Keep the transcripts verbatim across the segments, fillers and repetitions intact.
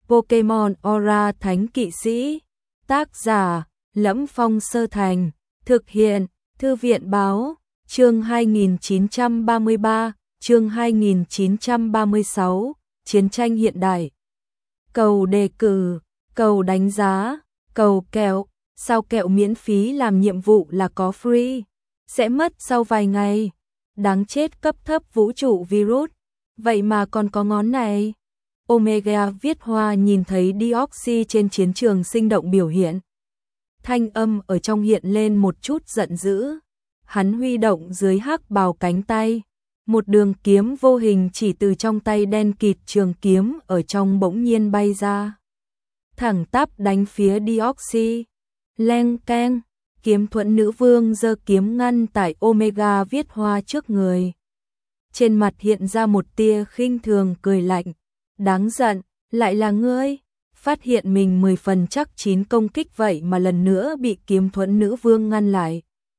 Pokemon Aura Thánh Kỵ Sĩ. Tác giả: Lẫm Phong Sơ Thành. Thực hiện: Thư viện báo. Chương hai nghìn chín trăm ba mươi ba, chương hai nghìn chín trăm ba mươi sáu, Chiến tranh hiện đại. Cầu đề cử, cầu đánh giá, cầu kẹo, sao kẹo miễn phí làm nhiệm vụ là có free, sẽ mất sau vài ngày. Đáng chết, cấp thấp vũ trụ virus, vậy mà còn có ngón này. Omega viết hoa nhìn thấy Deoxy trên chiến trường sinh động biểu hiện. Thanh âm ở trong hiện lên một chút giận dữ. Hắn huy động dưới hắc bào cánh tay. Một đường kiếm vô hình chỉ từ trong tay đen kịt trường kiếm ở trong bỗng nhiên bay ra. Thẳng tắp đánh phía Deoxy. Leng keng, kiếm thuẫn nữ vương giơ kiếm ngăn tại Omega viết hoa trước người. Trên mặt hiện ra một tia khinh thường cười lạnh. Đáng giận, lại là ngươi. Phát hiện mình mười phần chắc chín công kích vậy mà lần nữa bị kiếm thuẫn nữ vương ngăn lại.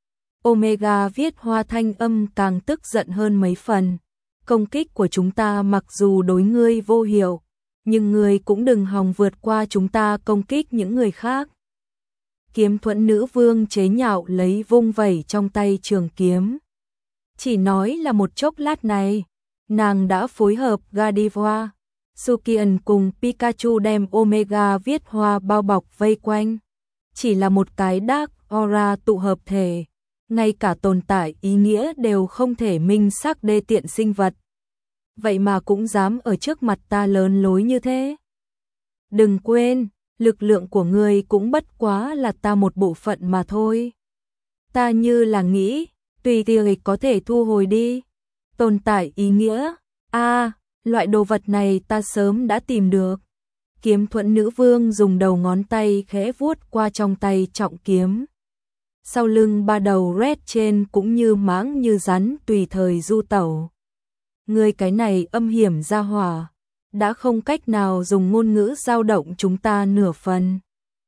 Omega viết hoa thanh âm càng tức giận hơn mấy phần. Công kích của chúng ta mặc dù đối ngươi vô hiệu, nhưng ngươi cũng đừng hòng vượt qua chúng ta công kích những người khác. Kiếm thuẫn nữ vương chế nhạo lấy vung vẩy trong tay trường kiếm. Chỉ nói là một chốc lát này, nàng đã phối hợp Gardevoir, Sukian cùng Pikachu đem Omega viết hoa bao bọc vây quanh. Chỉ là một cái Dark Aura tụ hợp thể, ngay cả tồn tại ý nghĩa đều không thể minh xác đê tiện sinh vật. Vậy mà cũng dám ở trước mặt ta lớn lối như thế. Đừng quên, lực lượng của ngươi cũng bất quá là ta một bộ phận mà thôi. Ta như là nghĩ, tùy tiện có thể thu hồi đi. Tồn tại ý nghĩa, a à, loại đồ vật này ta sớm đã tìm được. Kiếm thuẫn nữ vương dùng đầu ngón tay khẽ vuốt qua trong tay trọng kiếm. Sau lưng ba đầu red trên cũng như mãng như rắn tùy thời du tẩu. Người cái này âm hiểm ra hỏa, đã không cách nào dùng ngôn ngữ dao động chúng ta nửa phần.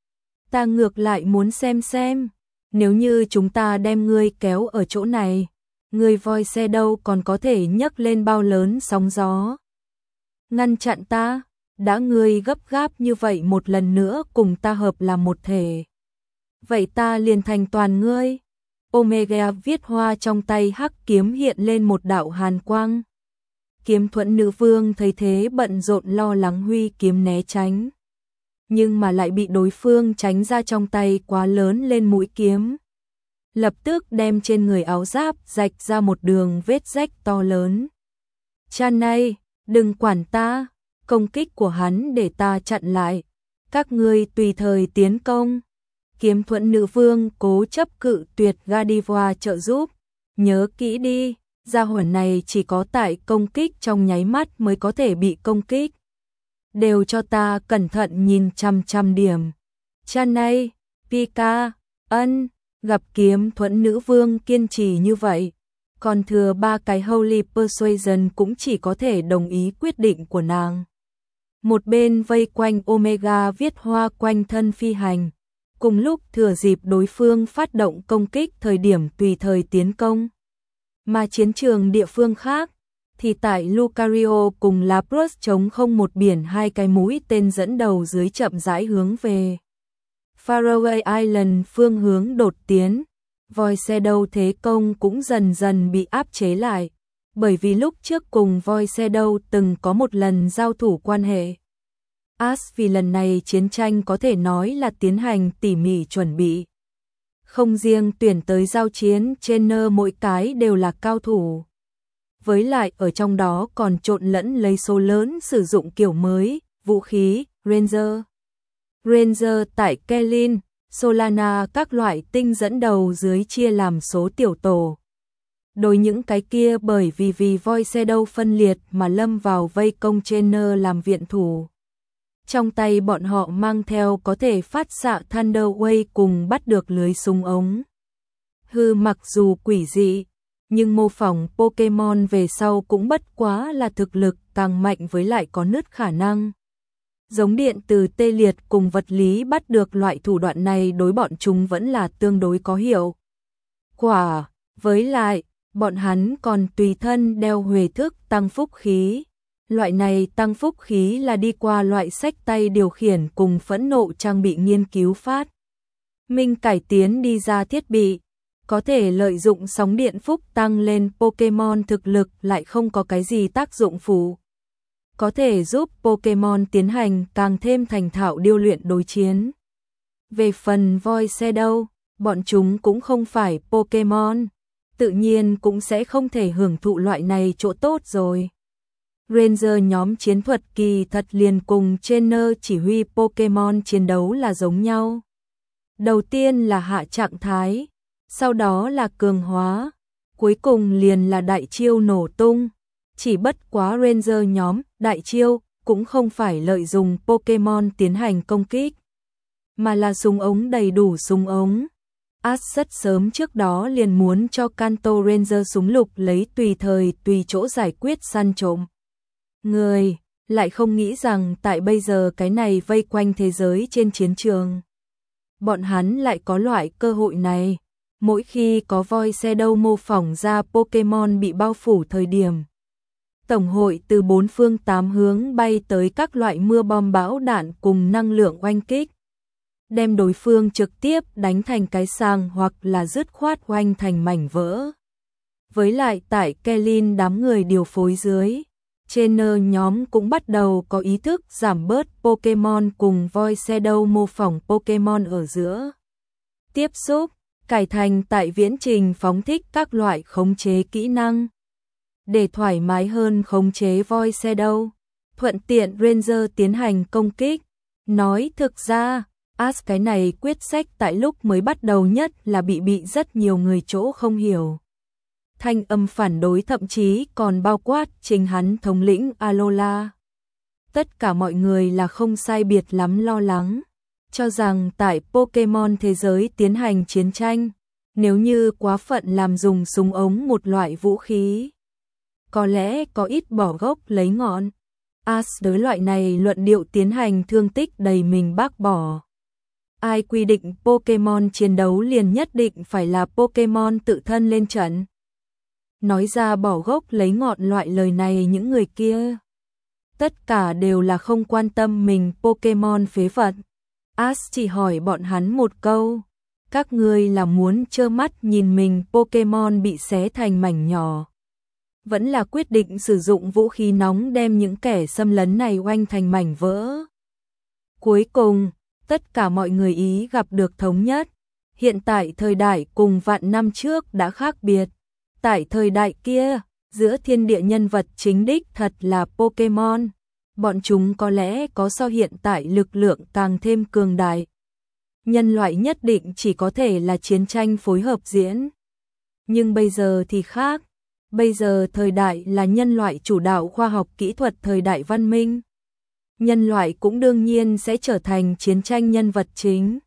Ta ngược lại muốn xem xem, nếu như chúng ta đem ngươi kéo ở chỗ này, ngươi voi xe đâu còn có thể nhấc lên bao lớn sóng gió. Ngăn chặn ta, đã ngươi gấp gáp như vậy một lần nữa cùng ta hợp làm một thể. Vậy ta liền thành toàn ngươi. Omega viết hoa trong tay hắc kiếm hiện lên một đạo hàn quang. Kiếm thuẫn nữ vương thấy thế bận rộn lo lắng huy kiếm né tránh. Nhưng mà lại bị đối phương tránh ra trong tay quá lớn lên mũi kiếm. Lập tức đem trên người áo giáp rạch ra một đường vết rách to lớn. Chan này, đừng quản ta, công kích của hắn để ta chặn lại. Các ngươi tùy thời tiến công. Kiếm thuẫn nữ vương cố chấp cự tuyệt Gardevoir trợ giúp. Nhớ kỹ đi, gia hỏa này chỉ có tại công kích trong nháy mắt mới có thể bị công kích. Đều cho ta cẩn thận nhìn chăm chăm điểm. Chan này, Pika, ân, gặp kiếm thuẫn nữ vương kiên trì như vậy. Còn thừa ba cái Holy Persuasion cũng chỉ có thể đồng ý quyết định của nàng. Một bên vây quanh Omega viết hoa quanh thân phi hành. Cùng lúc thừa dịp đối phương phát động công kích thời điểm tùy thời tiến công. Mà chiến trường địa phương khác, thì tại Lucario cùng Lapras chống không một biển hai cái mũi tên dẫn đầu dưới chậm rãi hướng về Faraway Island phương hướng đột tiến. Voi xe đâu thế công cũng dần dần bị áp chế lại, bởi vì lúc trước cùng voi xe đâu từng có một lần giao thủ quan hệ. As vì lần này chiến tranh có thể nói là tiến hành tỉ mỉ chuẩn bị. Không riêng tuyển tới giao chiến trainer mỗi cái đều là cao thủ. Với lại ở trong đó còn trộn lẫn lấy số lớn sử dụng kiểu mới, vũ khí, Ranger. Ranger tại Kelin, Solana các loại tinh dẫn đầu dưới chia làm số tiểu tổ. Đối những cái kia bởi vì vì voi xe đâu phân liệt mà lâm vào vây công trainer làm viện thủ. Trong tay bọn họ mang theo có thể phát xạ Thunder Wave cùng bắt được lưới súng ống. Hư mặc dù quỷ dị, nhưng mô phỏng Pokemon về sau cũng bất quá là thực lực càng mạnh với lại có nứt khả năng. Giống điện từ tê liệt cùng vật lý bắt được loại thủ đoạn này đối bọn chúng vẫn là tương đối có hiệu quả. Với lại, bọn hắn còn tùy thân đeo huề thức tăng phúc khí. Loại này tăng phúc khí là đi qua loại sách tay điều khiển cùng phẫn nộ trang bị nghiên cứu phát minh cải tiến đi ra thiết bị, có thể lợi dụng sóng điện phúc tăng lên Pokemon thực lực lại không có cái gì tác dụng phụ. Có thể giúp Pokemon tiến hành càng thêm thành thạo điêu luyện đối chiến. Về phần voi Shadow, bọn chúng cũng không phải Pokemon, tự nhiên cũng sẽ không thể hưởng thụ loại này chỗ tốt rồi. Ranger nhóm chiến thuật kỳ thật liền cùng trainer chỉ huy Pokemon chiến đấu là giống nhau. Đầu tiên là hạ trạng thái, sau đó là cường hóa, cuối cùng liền là đại chiêu nổ tung. Chỉ bất quá Ranger nhóm đại chiêu cũng không phải lợi dụng Pokemon tiến hành công kích, mà là súng ống đầy đủ súng ống. Ash rất sớm trước đó liền muốn cho Kanto Ranger súng lục lấy tùy thời tùy chỗ giải quyết săn trộm người, lại không nghĩ rằng tại bây giờ cái này vây quanh thế giới trên chiến trường, bọn hắn lại có loại cơ hội này. Mỗi khi có voi Shadow mô phỏng ra Pokemon bị bao phủ thời điểm, Tổng hội từ bốn phương tám hướng bay tới các loại mưa bom bão đạn cùng năng lượng oanh kích, đem đối phương trực tiếp đánh thành cái sàng hoặc là dứt khoát oanh thành mảnh vỡ. Với lại tại Kellin đám người điều phối dưới, trainer nhóm cũng bắt đầu có ý thức giảm bớt Pokemon cùng voi Shadow mô phỏng Pokemon ở giữa tiếp xúc, cải thành tại viễn trình phóng thích các loại khống chế kỹ năng, để thoải mái hơn khống chế voi Shadow, thuận tiện Ranger tiến hành công kích. Nói thực ra, Ash cái này quyết sách tại lúc mới bắt đầu nhất là bị bị rất nhiều người chỗ không hiểu. Thanh âm phản đối thậm chí còn bao quát chính hắn thống lĩnh Alola. Tất cả mọi người là không sai biệt lắm lo lắng, cho rằng tại Pokemon thế giới tiến hành chiến tranh, nếu như quá phận làm dùng súng ống một loại vũ khí, có lẽ có ít bỏ gốc lấy ngọn. Ash đối loại này luận điệu tiến hành thương tích đầy mình bác bỏ. Ai quy định Pokemon chiến đấu liền nhất định phải là Pokemon tự thân lên trận? Nói ra bỏ gốc lấy ngọn loại lời này những người kia, tất cả đều là không quan tâm mình Pokemon phế vật. Ash chỉ hỏi bọn hắn một câu, các ngươi là muốn trơ mắt nhìn mình Pokemon bị xé thành mảnh nhỏ, vẫn là quyết định sử dụng vũ khí nóng đem những kẻ xâm lấn này oanh thành mảnh vỡ? Cuối cùng, tất cả mọi người ý gặp được thống nhất. Hiện tại thời đại cùng vạn năm trước đã khác biệt. Tại thời đại kia, giữa thiên địa nhân vật chính đích thật là Pokemon. Bọn chúng có lẽ có so hiện tại lực lượng càng thêm cường đại. Nhân loại nhất định chỉ có thể là chiến tranh phối hợp diễn. Nhưng bây giờ thì khác. Bây giờ thời đại là nhân loại chủ đạo khoa học kỹ thuật thời đại văn minh. Nhân loại cũng đương nhiên sẽ trở thành chiến tranh nhân vật chính.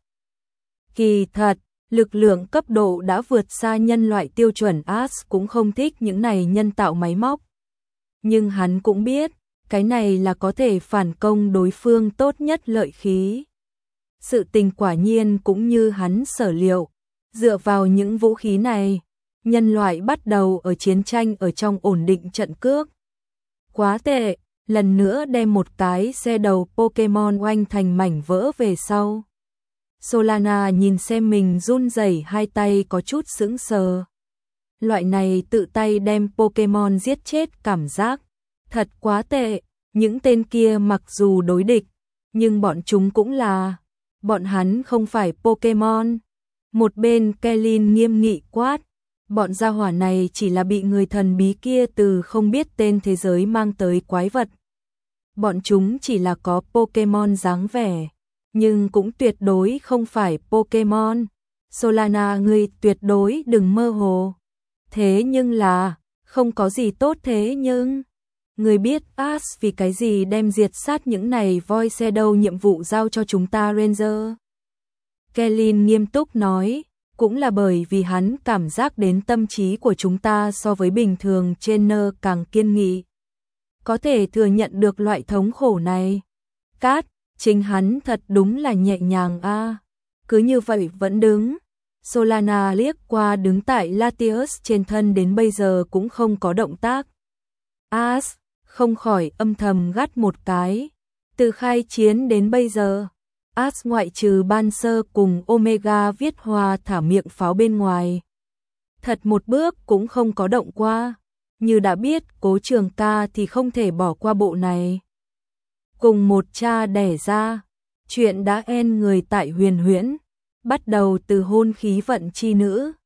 Kỳ thật, lực lượng cấp độ đã vượt xa nhân loại tiêu chuẩn. Ash cũng không thích những này nhân tạo máy móc. Nhưng hắn cũng biết, cái này là có thể phản công đối phương tốt nhất lợi khí. Sự tình quả nhiên cũng như hắn sở liệu. Dựa vào những vũ khí này, nhân loại bắt đầu ở chiến tranh ở trong ổn định trận cước. Quá tệ, lần nữa đem một cái xe đầu Pokemon oanh thành mảnh vỡ về sau. Solana nhìn xem mình run rẩy hai tay có chút sững sờ. Loại này tự tay đem Pokemon giết chết cảm giác, thật quá tệ. Những tên kia mặc dù đối địch, nhưng bọn chúng cũng là, bọn hắn không phải Pokemon. Một bên Kellin nghiêm nghị quát, bọn gia hỏa này chỉ là bị người thần bí kia từ không biết tên thế giới mang tới quái vật. Bọn chúng chỉ là có Pokemon dáng vẻ, nhưng cũng tuyệt đối không phải Pokemon. Solana, ngươi tuyệt đối đừng mơ hồ. Thế nhưng là, không có gì tốt thế nhưng... Ngươi biết Ash vì cái gì đem diệt sát những này voi Shadow nhiệm vụ giao cho chúng ta Ranger? Kellin nghiêm túc nói, cũng là bởi vì hắn cảm giác đến tâm trí của chúng ta so với bình thường trainer càng kiên nghị. Có thể thừa nhận được loại thống khổ này. Cát, chính hắn thật đúng là nhẹ nhàng a. À. Cứ như vậy vẫn đứng. Solana liếc qua đứng tại Latios trên thân đến bây giờ cũng không có động tác. Ash, không khỏi âm thầm gắt một cái. Từ khai chiến đến bây giờ, As ngoại trừ ban sơ cùng Omega viết hòa thả miệng pháo bên ngoài, thật một bước cũng không có động qua. Như đã biết Cố Trường Ca thì không thể bỏ qua bộ này. Cùng một cha đẻ ra, chuyện đã en người tại Huyền Huyễn, bắt đầu từ hôn khí vận chi nữ,